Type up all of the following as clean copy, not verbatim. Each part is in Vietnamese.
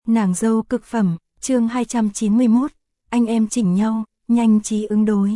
Nàng dâu cực phẩm, chương 291, anh em chỉnh nhau, nhanh trí ứng đối.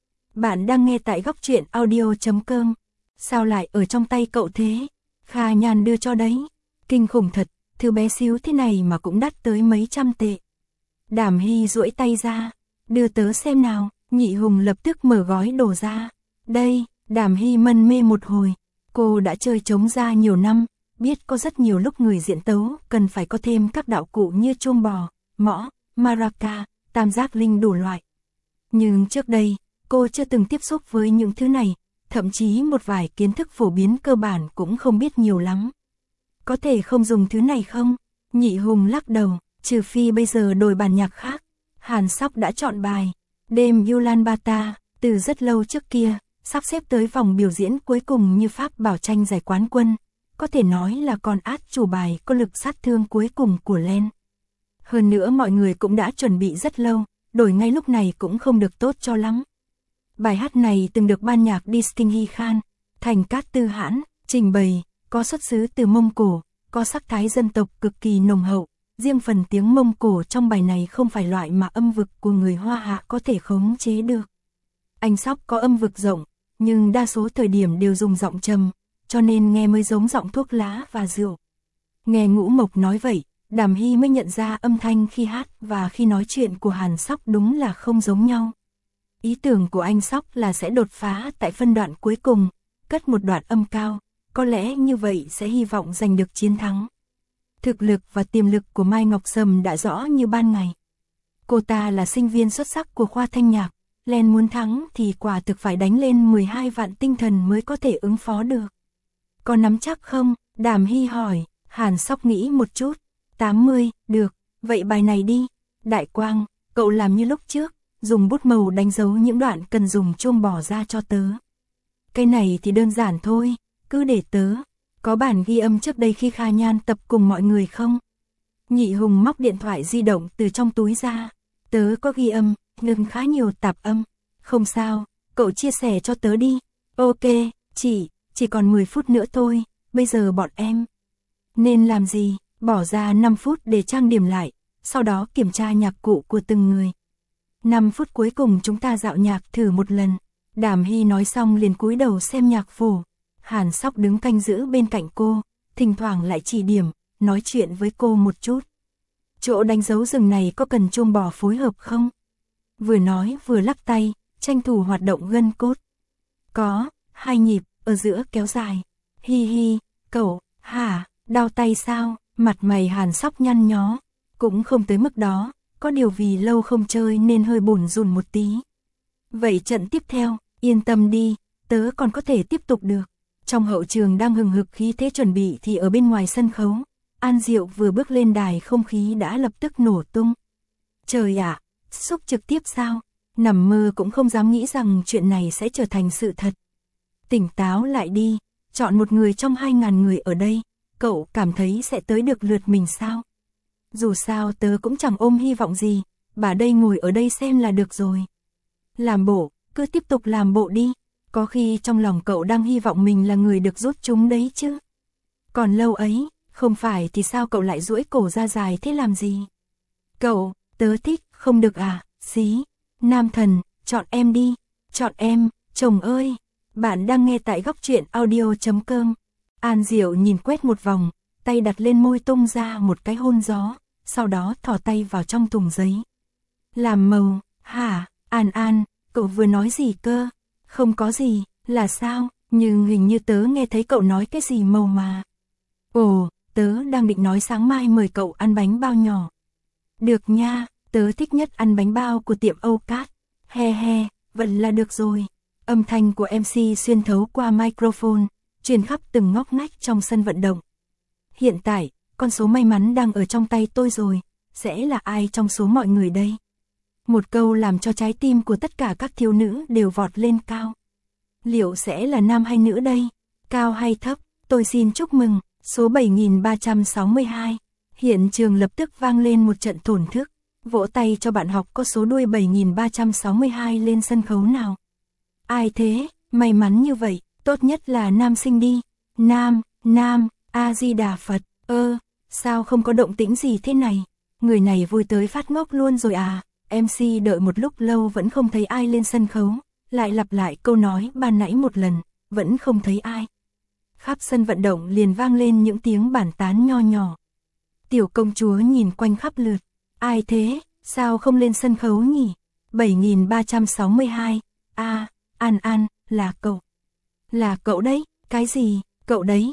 Bạn đang nghe tại góc truyện audio.com. Sao lại ở trong tay cậu thế? Kha Nhan đưa cho đấy. Kinh khủng thật, thứ bé xíu thế này mà cũng đắt tới mấy trăm tệ. Đàm Hy duỗi tay ra, đưa tớ xem nào. Nhị Hùng lập tức mở gói đồ ra. Đây, Đàm Hy mân mê một hồi. Cô đã chơi trống da nhiều năm, biết có rất nhiều lúc người diễn tấu cần phải có thêm các đạo cụ như chuông bò, mõ, maraca, tam giác linh đủ loại. Nhưng trước đây, cô chưa từng tiếp xúc với những thứ này, thậm chí một vài kiến thức phổ biến cơ bản cũng không biết nhiều lắm. Có thể không dùng thứ này không? Nhị Hùng lắc đầu, trừ phi bây giờ đổi bản nhạc khác. Hàn Sóc đã chọn bài đêm Ulaanbaatar từ rất lâu trước kia, sắp xếp tới vòng biểu diễn cuối cùng như Pháp Bảo tranh giải quán quân, có thể nói là con át chủ bài có lực sát thương cuối cùng của Len. Hơn nữa mọi người cũng đã chuẩn bị rất lâu, đổi ngay lúc này cũng không được tốt cho lắm. Bài hát này từng được ban nhạc Distinguished Khan, Thành Cát Tư Hãn, trình bày, có xuất xứ từ Mông Cổ, có sắc thái dân tộc cực kỳ nồng hậu. Riêng phần tiếng Mông Cổ trong bài này không phải loại mà âm vực của người Hoa Hạ có thể khống chế được. Anh Sóc có âm vực rộng, nhưng đa số thời điểm đều dùng giọng trầm, cho nên nghe mới giống giọng thuốc lá và rượu. Nghe Ngũ Mộc nói vậy, Đàm Hy mới nhận ra âm thanh khi hát và khi nói chuyện của Hàn Sóc đúng là không giống nhau. Ý tưởng của anh Sóc là sẽ đột phá tại phân đoạn cuối cùng, cất một đoạn âm cao, có lẽ như vậy sẽ hy vọng giành được chiến thắng. Thực lực và tiềm lực của Mai Ngọc Sầm đã rõ như ban ngày. Cô ta là sinh viên xuất sắc của khoa thanh nhạc, Len muốn thắng thì quả thực phải đánh lên 12 vạn tinh thần mới có thể ứng phó được. Có nắm chắc không? Đàm Hy hỏi. Hàn Sóc nghĩ một chút. 80, được, vậy bài này đi. Đại Quang, cậu làm như lúc trước, dùng bút màu đánh dấu những đoạn cần dùng chuông bỏ ra cho tớ. Cái này thì đơn giản thôi, cứ để tớ. Có bản ghi âm trước đây khi Kha Nhan tập cùng mọi người không? Nhị Hùng móc điện thoại di động từ trong túi ra. Tớ có ghi âm, nhưng khá nhiều tạp âm. Không sao, cậu chia sẻ cho tớ đi. Ok, chỉ còn 10 phút nữa thôi, bây giờ bọn em nên làm gì? Bỏ ra 5 phút để trang điểm lại, sau đó kiểm tra nhạc cụ của từng người. 5 phút cuối cùng chúng ta dạo nhạc thử một lần. Đàm Hy nói xong liền cúi đầu xem nhạc phổ. Hàn Sóc đứng canh giữ bên cạnh cô, thỉnh thoảng lại chỉ điểm, nói chuyện với cô một chút. Chỗ đánh dấu rừng này có cần chuông bò phối hợp không? Vừa nói vừa lắc tay, tranh thủ hoạt động gân cốt. Có, 2 nhịp, ở giữa kéo dài. Hi hi, cậu, hả, đau tay sao? Mặt mày Hàn Sóc nhăn nhó. Cũng không tới mức đó, có điều vì lâu không chơi nên hơi bủn rủn một tí. Vậy trận tiếp theo, yên tâm đi, tớ còn có thể tiếp tục được. Trong hậu trường đang hừng hực khí thế chuẩn bị thì ở bên ngoài sân khấu, An Diệu vừa bước lên đài không khí đã lập tức nổ tung. Trời ạ, xúc trực tiếp sao? Nằm mơ cũng không dám nghĩ rằng chuyện này sẽ trở thành sự thật. Tỉnh táo lại đi, chọn một người trong 2.000 người ở đây, cậu cảm thấy sẽ tới được lượt mình sao? Dù sao tớ cũng chẳng ôm hy vọng gì, bà đây ngồi ở đây xem là được rồi. Làm bộ, cứ tiếp tục làm bộ đi. Có khi trong lòng cậu đang hy vọng mình là người được rút chúng đấy chứ. Còn lâu ấy, không phải thì sao cậu lại duỗi cổ ra dài thế làm gì? Cậu, tớ thích, không được à, xí. Nam thần, chọn em đi, chọn em, chồng ơi. Bạn đang nghe tại góc truyện audio.com. An Diệu nhìn quét một vòng, tay đặt lên môi tung ra một cái hôn gió, sau đó thò tay vào trong thùng giấy. Làm màu, hả, An, cậu vừa nói gì cơ? Không có gì, là sao, nhưng hình như tớ nghe thấy cậu nói cái gì màu mà. Ồ, tớ đang định nói sáng mai mời cậu ăn bánh bao nhỏ. Được nha, tớ thích nhất ăn bánh bao của tiệm Âu Cát. He he, vậy là được rồi. Âm thanh của MC xuyên thấu qua microphone, truyền khắp từng ngóc ngách trong sân vận động. Hiện tại, con số may mắn đang ở trong tay tôi rồi, sẽ là ai trong số mọi người đây? Một câu làm cho trái tim của tất cả các thiếu nữ đều vọt lên cao. Liệu sẽ là nam hay nữ đây? Cao hay thấp? Tôi xin chúc mừng, số 7362. Hiện trường lập tức vang lên một trận thổn thức. Vỗ tay cho bạn học có số đuôi 7362 lên sân khấu nào. Ai thế? May mắn như vậy, tốt nhất là nam sinh đi. Nam, A Di Đà Phật. Sao không có động tĩnh gì thế này? người này vui tới phát ngốc luôn rồi à. MC đợi một lúc lâu vẫn không thấy ai lên sân khấu, lại lặp lại câu nói ban nãy một lần, vẫn không thấy ai. Khắp sân vận động liền vang lên những tiếng bàn tán nho nhỏ. Tiểu công chúa nhìn quanh khắp lượt, ai thế, sao không lên sân khấu nhỉ? 7362, An An, là cậu. Là cậu đấy, cái gì, cậu đấy,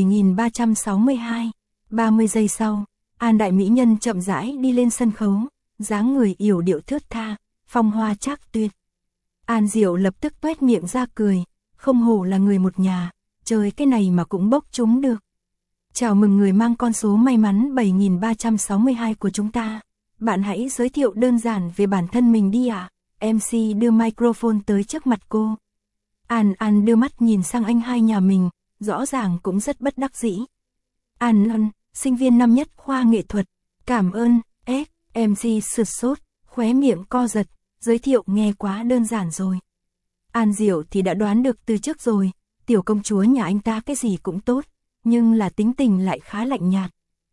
7362. 30 giây sau, An đại mỹ nhân chậm rãi đi lên sân khấu, dáng người yểu điệu thướt tha, phong hoa trác tuyệt. An Diệu lập tức tuét miệng ra cười, không hổ là người một nhà, trời cái này mà cũng bốc chúng được. Chào mừng người mang con số may mắn 7362 của chúng ta. Bạn hãy giới thiệu đơn giản về bản thân mình đi ạ. MC đưa microphone tới trước mặt cô. An đưa mắt nhìn sang anh hai nhà mình, rõ ràng cũng rất bất đắc dĩ. An, sinh viên năm nhất khoa nghệ thuật. Cảm ơn, MC sửng sốt, khóe miệng co giật, giới thiệu nghe quá đơn giản rồi. An Diệu thì đã đoán được từ trước rồi, tiểu công chúa nhà anh ta cái gì cũng tốt, nhưng là tính tình lại khá lạnh nhạt.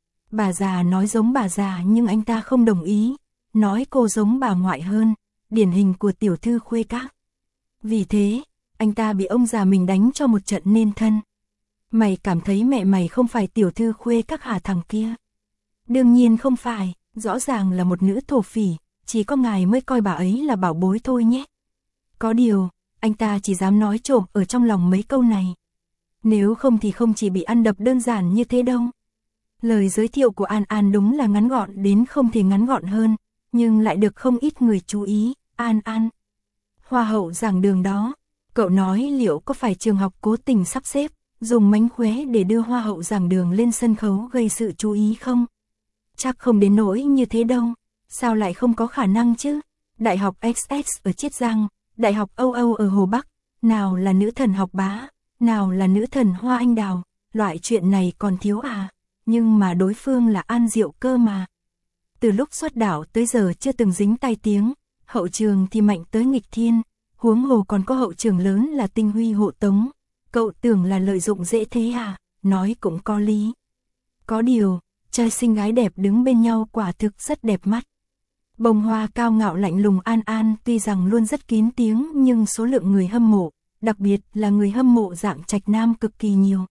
Bà già nói giống bà già nhưng anh ta không đồng ý, nói cô giống bà ngoại hơn, điển hình của tiểu thư khuê các. Vì thế, anh ta bị ông già mình đánh cho một trận nên thân. Mày cảm thấy mẹ mày không phải tiểu thư khuê các hả thằng kia? Đương nhiên không phải, rõ ràng là một nữ thổ phỉ, chỉ có ngài mới coi bà ấy là bảo bối thôi nhé. Có điều, anh ta chỉ dám nói trộm ở trong lòng mấy câu này. Nếu không thì không chỉ bị ăn đập đơn giản như thế đâu. Lời giới thiệu của An đúng là ngắn gọn đến không thể ngắn gọn hơn, nhưng lại được không ít người chú ý. An, hoa hậu giảng đường đó, cậu nói liệu có phải trường học cố tình sắp xếp, dùng mánh khóe để đưa hoa hậu giảng đường lên sân khấu gây sự chú ý không? Chắc không đến nỗi như thế đâu, sao lại không có khả năng chứ? Đại học XX ở Chiết Giang, Đại học Âu ở Hồ Bắc, nào là nữ thần học bá, nào là nữ thần hoa anh đào, loại chuyện này còn thiếu à? Nhưng mà đối phương là An Diệu cơ mà. Từ lúc xuất đạo tới giờ chưa từng dính tai tiếng, hậu trường thì mạnh tới nghịch thiên, huống hồ còn có hậu trường lớn là Tinh Huy hộ tống. Cậu tưởng là lợi dụng dễ thế à? Nói cũng có lý. Có điều, trai xinh gái đẹp đứng bên nhau quả thực rất đẹp mắt. Bông hoa cao ngạo lạnh lùng An tuy rằng luôn rất kín tiếng nhưng số lượng người hâm mộ, đặc biệt là người hâm mộ dạng trạch nam cực kỳ nhiều.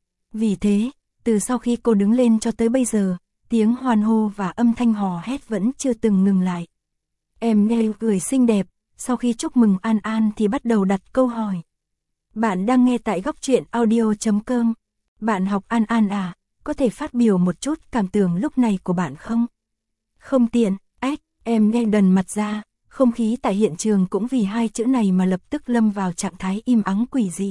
Vì thế, từ sau khi cô đứng lên cho tới bây giờ, tiếng hoan hô và âm thanh hò hét vẫn chưa từng ngừng lại. Em nghe cười xinh đẹp, sau khi chúc mừng An thì bắt đầu đặt câu hỏi. Bạn đang nghe tại góc truyện audio.com. Bạn học An à, có thể phát biểu một chút cảm tưởng lúc này của bạn không? Không tiện, em nghe đần mặt ra, không khí tại hiện trường cũng vì hai chữ này mà lập tức lâm vào trạng thái im ắng quỷ dị.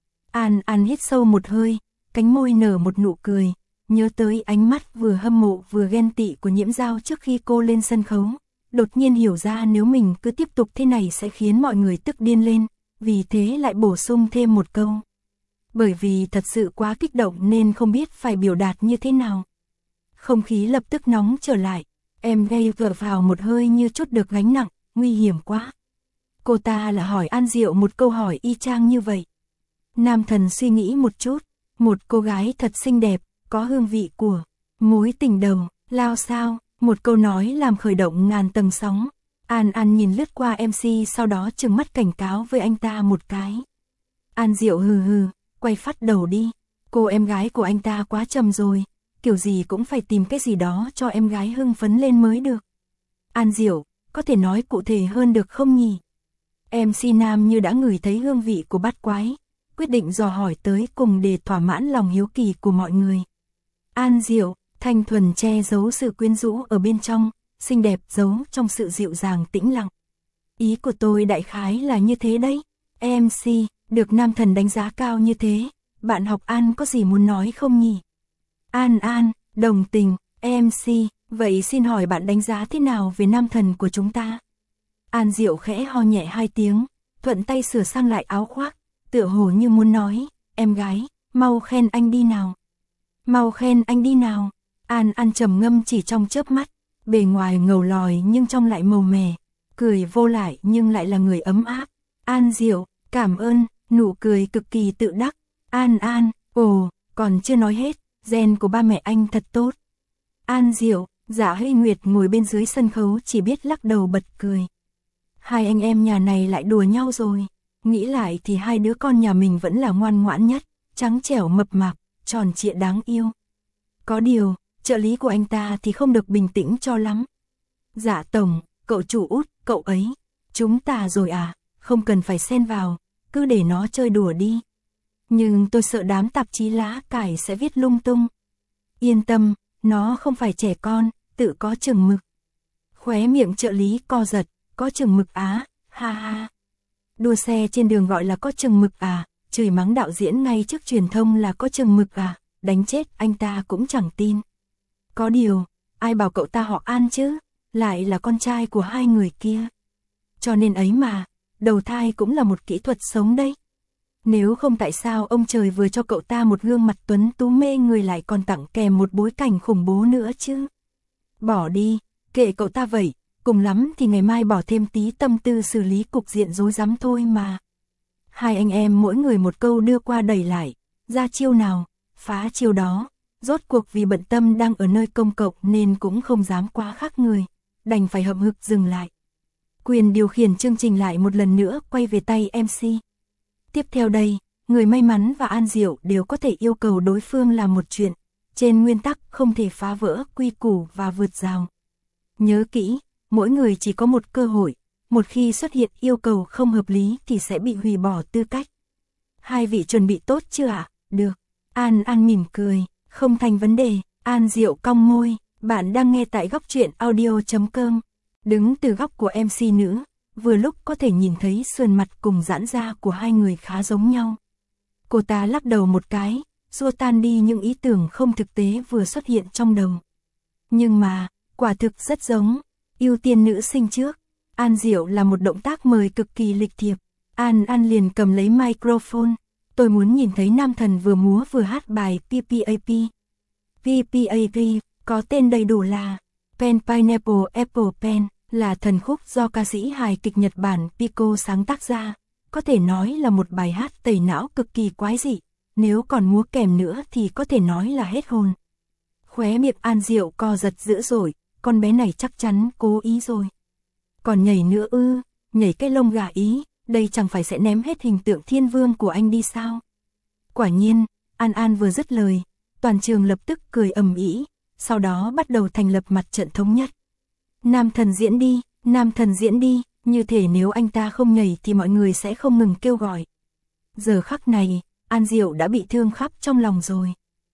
An hít sâu một hơi, cánh môi nở một nụ cười, nhớ tới ánh mắt vừa hâm mộ vừa ghen tị của Nhiễm Giao trước khi cô lên sân khấu. Đột nhiên hiểu ra nếu mình cứ tiếp tục thế này sẽ khiến mọi người tức điên lên, vì thế lại bổ sung thêm một câu. Bởi vì thật sự quá kích động nên không biết phải biểu đạt như thế nào. Không khí lập tức nóng trở lại, em gây vợ vào một hơi như chút được gánh nặng, nguy hiểm quá. Cô ta là hỏi An Diệu một câu hỏi y chang như vậy. Nam thần suy nghĩ một chút, một cô gái thật xinh đẹp, có hương vị của mối tình đầu, lao sao, một câu nói làm khởi động ngàn tầng sóng. An nhìn lướt qua MC sau đó trừng mắt cảnh cáo với anh ta một cái. An Diệu hừ, quay phát đầu đi, cô em gái của anh ta quá trầm rồi, kiểu gì cũng phải tìm cái gì đó cho em gái hưng phấn lên mới được. An Diệu, có thể nói cụ thể hơn được không nhỉ? MC Nam như đã ngửi thấy hương vị của bát quái, quyết định dò hỏi tới cùng để thỏa mãn lòng hiếu kỳ của mọi người. An Diệu, thanh thuần che giấu sự quyến rũ ở bên trong, xinh đẹp giấu trong sự dịu dàng tĩnh lặng. Ý của tôi đại khái là như thế đấy. MC, được nam thần đánh giá cao như thế, bạn học An có gì muốn nói không nhỉ? An, đồng tình, MC, vậy xin hỏi bạn đánh giá thế nào về nam thần của chúng ta? An Diệu khẽ ho nhẹ hai tiếng, thuận tay sửa sang lại áo khoác, tựa hồ như muốn nói, em gái, mau khen anh đi nào. Mau khen anh đi nào. An trầm ngâm chỉ trong chớp mắt, bề ngoài ngầu lòi nhưng trong lại màu mè, cười vô lại nhưng lại là người ấm áp. An Diệu, cảm ơn, nụ cười cực kỳ tự đắc. An, ồ, còn chưa nói hết, gen của ba mẹ anh thật tốt. An Diệu, Dạ Huy Nguyệt ngồi bên dưới sân khấu chỉ biết lắc đầu bật cười. Hai anh em nhà này lại đùa nhau rồi. Nghĩ lại thì hai đứa con nhà mình vẫn là ngoan ngoãn nhất, trắng trẻo mập mạp, tròn trịa đáng yêu. Có điều, trợ lý của anh ta thì không được bình tĩnh cho lắm. Dạ tổng, cậu chủ út, cậu ấy, chúng ta rồi à, không cần phải xen vào, cứ để nó chơi đùa đi. Nhưng tôi sợ đám tạp chí lá cải sẽ viết lung tung. Yên tâm, nó không phải trẻ con, tự có chừng mực. Khóe miệng trợ lý co giật, có chừng mực á, ha ha. Đua xe trên đường gọi là có chừng mực à, chửi mắng đạo diễn ngay trước truyền thông là có chừng mực à, đánh chết anh ta cũng chẳng tin. Có điều, ai bảo cậu ta họ An chứ, lại là con trai của hai người kia. Cho nên ấy mà, đầu thai cũng là một kỹ thuật sống đấy. Nếu không tại sao ông trời vừa cho cậu ta một gương mặt tuấn tú mê người lại còn tặng kèm một bối cảnh khủng bố nữa chứ. Bỏ đi, kệ cậu ta vậy, cùng lắm thì ngày mai bỏ thêm tí tâm tư xử lý cục diện rối rắm thôi mà. Hai anh em mỗi người một câu đưa qua đẩy lại, ra chiêu nào, phá chiêu đó. Rốt cuộc vì bận tâm đang ở nơi công cộng nên cũng không dám quá khác người, đành phải hậm hực dừng lại. Quyền điều khiển chương trình lại một lần nữa quay về tay MC. Tiếp theo đây, người may mắn và An Diệu đều có thể yêu cầu đối phương làm một chuyện, trên nguyên tắc không thể phá vỡ quy củ và vượt rào. Nhớ kỹ, mỗi người chỉ có một cơ hội, một khi xuất hiện yêu cầu không hợp lý thì sẽ bị hủy bỏ tư cách. Hai vị chuẩn bị tốt chưa ạ? Được. An mỉm cười, không thành vấn đề. An Diệu cong môi, bạn đang nghe tại góc truyện audio.com. Đứng từ góc của MC nữ, vừa lúc có thể nhìn thấy sườn mặt cùng giãn ra của hai người khá giống nhau. Cô ta lắc đầu một cái, xua tan đi những ý tưởng không thực tế vừa xuất hiện trong đầu. Nhưng mà, quả thực rất giống, ưu tiên nữ sinh trước. An Diệu là một động tác mời cực kỳ lịch thiệp. An liền cầm lấy microphone. Tôi muốn nhìn thấy nam thần vừa múa vừa hát bài PPAP. PPAP có tên đầy đủ là Pen Pineapple Apple Pen, là thần khúc do ca sĩ hài kịch Nhật Bản Pico sáng tác ra. Có thể nói là một bài hát tẩy não cực kỳ quái dị. Nếu còn múa kèm nữa thì có thể nói là hết hồn. Khóe miệng An Diệu co giật dữ dội, con bé này chắc chắn cố ý rồi. Còn nhảy nữa ư, nhảy cái lông gà ý, đây chẳng phải sẽ ném hết hình tượng thiên vương của anh đi sao? Quả nhiên, An vừa dứt lời, toàn trường lập tức cười ầm ĩ, sau đó bắt đầu thành lập mặt trận thống nhất. Nam thần diễn đi, nam thần diễn đi, như thể nếu anh ta không nhảy thì mọi người sẽ không ngừng kêu gọi. Giờ khắc này, An Diệu đã bị thương khắp trong lòng rồi.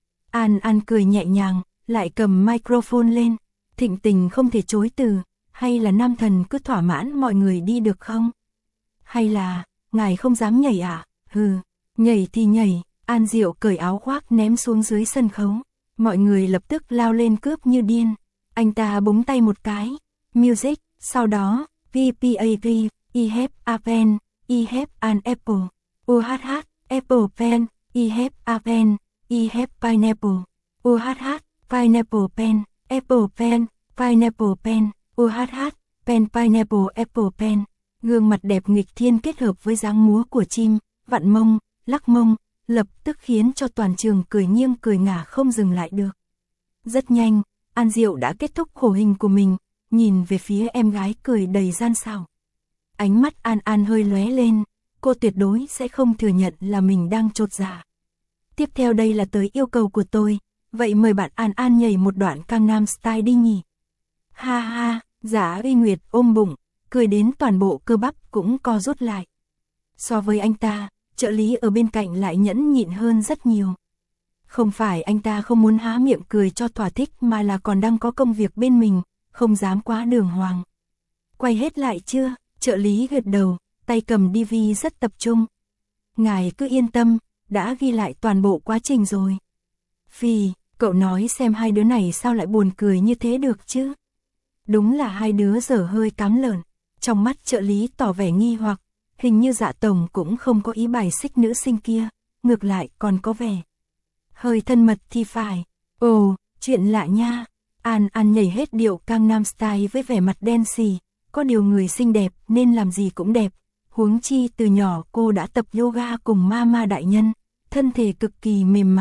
An cười nhẹ nhàng, lại cầm microphone lên, thịnh tình không thể chối từ, hay là nam thần cứ thỏa mãn mọi người đi được không? Hay là, ngài không dám nhảy à? Hừ, nhảy thì nhảy. An Diệu cởi áo khoác ném xuống dưới sân khấu. Mọi người lập tức lao lên cướp như điên. Anh ta búng tay một cái. Music, sau đó, PPAP, I have a pen, I have an apple. UHH, apple pen, I have a pen, I have pineapple. UHH, pineapple pen, apple pen, pineapple pen. UHH, pen pineapple apple pen. Gương mặt đẹp nghịch thiên kết hợp với dáng múa của chim, vặn mông, lắc mông, lập tức khiến cho toàn trường cười nghiêng cười ngả không dừng lại được. Rất nhanh, An Diệu đã kết thúc khổ hình của mình, nhìn về phía em gái cười đầy gian xảo. Ánh mắt An hơi lóe lên, cô tuyệt đối sẽ không thừa nhận là mình đang chột dạ. Tiếp theo đây là tới yêu cầu của tôi, vậy mời bạn An nhảy một đoạn Gangnam Style đi nhỉ. Ha ha, Giả Uy Nguyệt ôm bụng, cười đến toàn bộ cơ bắp cũng co rút lại. So với anh ta, trợ lý ở bên cạnh lại nhẫn nhịn hơn rất nhiều. Không phải anh ta không muốn há miệng cười cho thỏa thích mà là còn đang có công việc bên mình, không dám quá đường hoàng. Quay hết lại chưa? Trợ lý gật đầu, tay cầm DV rất tập trung. Ngài cứ yên tâm, đã ghi lại toàn bộ quá trình rồi. Phi, cậu nói xem hai đứa này sao lại buồn cười như thế được chứ? Đúng là hai đứa dở hơi cám lợn. Trong mắt trợ lý tỏ vẻ nghi hoặc, hình như Dạ tổng cũng không có ý bài xích nữ sinh kia, ngược lại còn có vẻ hơi thân mật thì phải. Ồ, chuyện lạ nha. An nhảy hết điệu Gangnam Style với vẻ mặt đen xì, có điều người xinh đẹp nên làm gì cũng đẹp, huống chi từ nhỏ cô đã tập yoga cùng Mama đại nhân, thân thể cực kỳ mềm mại,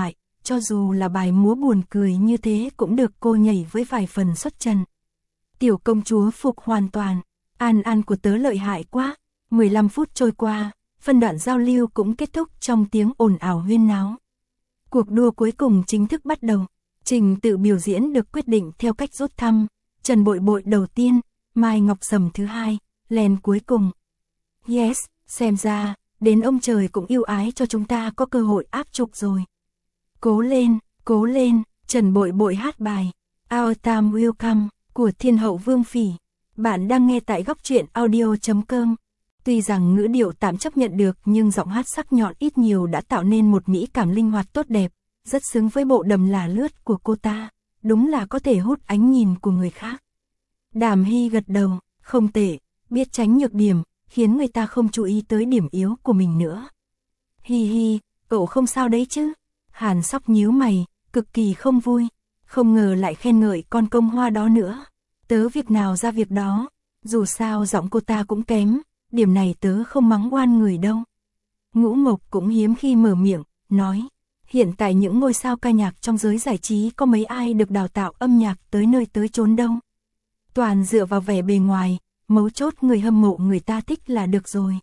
cho dù là bài múa buồn cười như thế cũng được cô nhảy với vài phần xuất trần. Tiểu công chúa phục hoàn toàn, An của tớ lợi hại quá. 15 phút trôi qua, phân đoạn giao lưu cũng kết thúc trong tiếng ồn ào huyên náo. Cuộc đua cuối cùng chính thức bắt đầu. Trình tự biểu diễn được quyết định theo cách rút thăm. Trần Bội Bội đầu tiên, Mai Ngọc Sầm thứ hai, Len cuối cùng. Yes, xem ra, đến ông trời cũng yêu ái cho chúng ta có cơ hội áp trục rồi. Cố lên, Trần Bội Bội hát bài Our Time Will Come của Thiên hậu Vương Phỉ. Bạn đang nghe tại góc truyện audio.com. Tuy rằng ngữ điệu tạm chấp nhận được nhưng giọng hát sắc nhọn ít nhiều đã tạo nên một mỹ cảm linh hoạt tốt đẹp, rất xứng với bộ đầm là lướt của cô ta, đúng là có thể hút ánh nhìn của người khác. Đàm Hy gật đầu, không tệ, biết tránh nhược điểm, khiến người ta không chú ý tới điểm yếu của mình nữa. Hi hi, cậu không sao đấy chứ? Hàn Sóc nhíu mày, cực kỳ không vui, không ngờ lại khen ngợi con công hoa đó nữa. Tớ việc nào ra việc đó, dù sao giọng cô ta cũng kém, điểm này tớ không mắng oan người đâu. Ngũ Mộc cũng hiếm khi mở miệng, nói, hiện tại những ngôi sao ca nhạc trong giới giải trí có mấy ai được đào tạo âm nhạc tới nơi tới chốn đâu. Toàn dựa vào vẻ bề ngoài, mấu chốt người hâm mộ người ta thích là được rồi.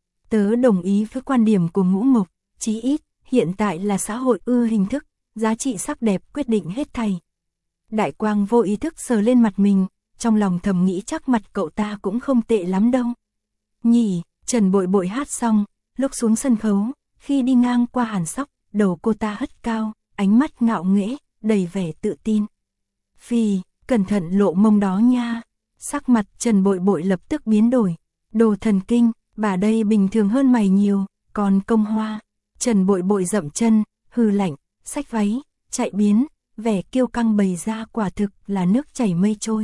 Tớ đồng ý với quan điểm của Ngũ Mộc, chí ít, hiện tại là xã hội ưa hình thức, giá trị sắc đẹp quyết định hết thảy. Đại Quang vô ý thức sờ lên mặt mình, trong lòng thầm nghĩ chắc mặt cậu ta cũng không tệ lắm đâu. Nhỉ, Trần Bội Bội hát xong, lúc xuống sân khấu, khi đi ngang qua Hàn Sóc, đầu cô ta hất cao, ánh mắt ngạo nghễ, đầy vẻ tự tin. Phi, cẩn thận lộ mông đó nha. Sắc mặt Trần Bội Bội lập tức biến đổi. Đồ thần kinh, bà đây bình thường hơn mày nhiều, còn công hoa. Trần Bội Bội dậm chân, hừ lạnh, xách váy, chạy biến, vẻ kiêu căng bày ra quả thực là nước chảy mây trôi.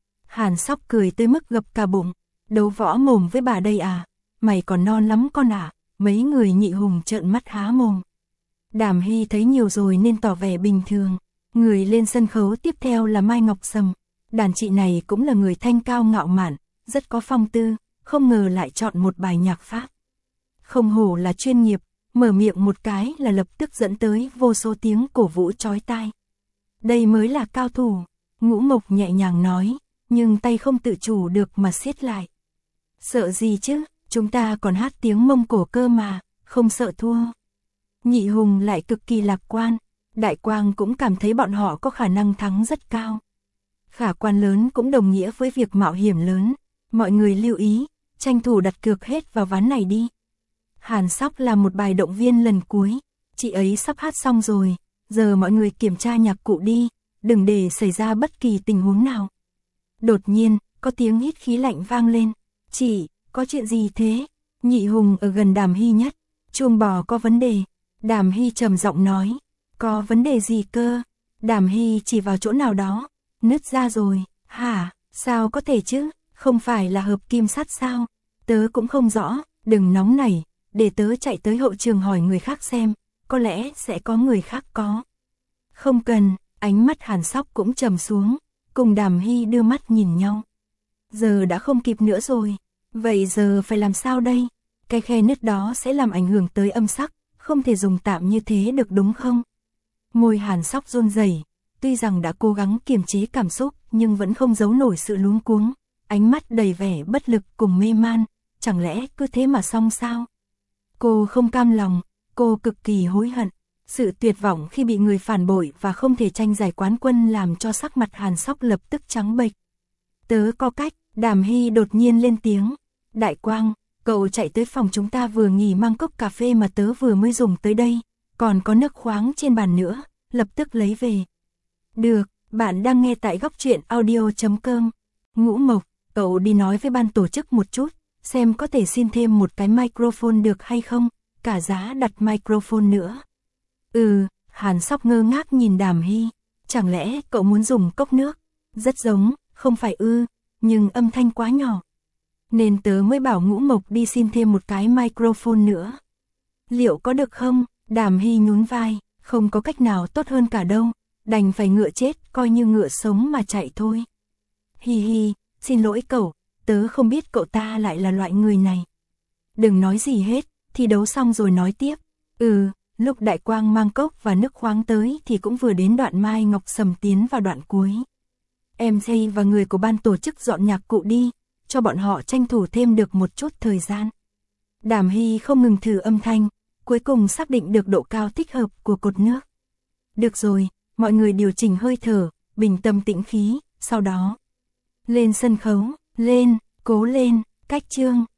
Hàn Sóc cười tới mức gập cả bụng, đấu võ mồm với bà đây à, mày còn non lắm con à, mấy người nhị hùng trợn mắt há mồm. Đàm Hy thấy nhiều rồi nên tỏ vẻ bình thường, người lên sân khấu tiếp theo là Mai Ngọc Sầm. Đàn chị này cũng là người thanh cao ngạo mạn, rất có phong tư, không ngờ lại chọn một bài nhạc Pháp. Không hổ là chuyên nghiệp, mở miệng một cái là lập tức dẫn tới vô số tiếng cổ vũ chói tai. Đây mới là cao thủ, Ngũ Mộc nhẹ nhàng nói, nhưng tay không tự chủ được mà siết lại. Sợ gì chứ, chúng ta còn hát tiếng Mông Cổ cơ mà, không sợ thua. Nhị hùng lại cực kỳ lạc quan, Đại Quang cũng cảm thấy bọn họ có khả năng thắng rất cao. Khả quan lớn cũng đồng nghĩa với việc mạo hiểm lớn, mọi người lưu ý, tranh thủ đặt cược hết vào ván này đi. Hàn Sóc là một bài động viên lần cuối, chị ấy sắp hát xong rồi, giờ mọi người kiểm tra nhạc cụ đi, đừng để xảy ra bất kỳ tình huống nào. Đột nhiên, có tiếng hít khí lạnh vang lên, chị, có chuyện gì thế? Nhị hùng ở gần Đàm Hy nhất, chuông bò có vấn đề. Đàm Hy trầm giọng nói, có vấn đề gì cơ? Đàm Hy chỉ vào chỗ nào đó, nứt ra rồi, hả, sao có thể chứ, không phải là hợp kim sắt sao? Tớ cũng không rõ, đừng nóng nảy, để tớ chạy tới hậu trường hỏi người khác xem, có lẽ sẽ có người khác có. Không cần, ánh mắt Hàn Sóc cũng trầm xuống, cùng Đàm Hy đưa mắt nhìn nhau. Giờ đã không kịp nữa rồi, vậy giờ phải làm sao đây? Cái khe nứt đó sẽ làm ảnh hưởng tới âm sắc, không thể dùng tạm như thế được đúng không? Môi Hàn Sóc run rẩy, tuy rằng đã cố gắng kiềm chế cảm xúc nhưng vẫn không giấu nổi sự luống cuống, ánh mắt đầy vẻ bất lực cùng mê man, chẳng lẽ cứ thế mà xong sao? Cô không cam lòng, cô cực kỳ hối hận, sự tuyệt vọng khi bị người phản bội và không thể tranh giải quán quân làm cho sắc mặt Hàn Sóc lập tức trắng bệch. Tớ có cách, Đàm Hy đột nhiên lên tiếng, Đại Quang, cậu chạy tới phòng chúng ta vừa nghỉ mang cốc cà phê mà tớ vừa mới dùng tới đây, còn có nước khoáng trên bàn nữa, lập tức lấy về. Được, bạn đang nghe tại góc truyện audio.com. Ngũ Mộc, cậu đi nói với ban tổ chức một chút, xem có thể xin thêm một cái microphone được hay không, cả giá đặt microphone nữa. Hàn Sóc ngơ ngác nhìn Đàm Hy, chẳng lẽ cậu muốn dùng cốc nước? Rất giống, không phải nhưng âm thanh quá nhỏ. Nên tớ mới bảo Ngũ Mộc đi xin thêm một cái microphone nữa. Liệu có được không? Đàm Hy nhún vai, không có cách nào tốt hơn cả đâu, đành phải ngựa chết coi như ngựa sống mà chạy thôi. Hi hi, xin lỗi cậu, tớ không biết cậu ta lại là loại người này. Đừng nói gì hết, thi đấu xong rồi nói tiếp. Lúc Đại Quang mang cốc và nước khoáng tới thì cũng vừa đến đoạn Mai Ngọc Sầm tiến vào đoạn cuối. MC và người của ban tổ chức dọn nhạc cụ đi, cho bọn họ tranh thủ thêm được một chút thời gian. Đàm Hy không ngừng thử âm thanh, cuối cùng xác định được độ cao thích hợp của cột nước. Được rồi, mọi người điều chỉnh hơi thở, bình tâm tĩnh khí, sau đó lên sân khấu, lên, cố lên, cách chương.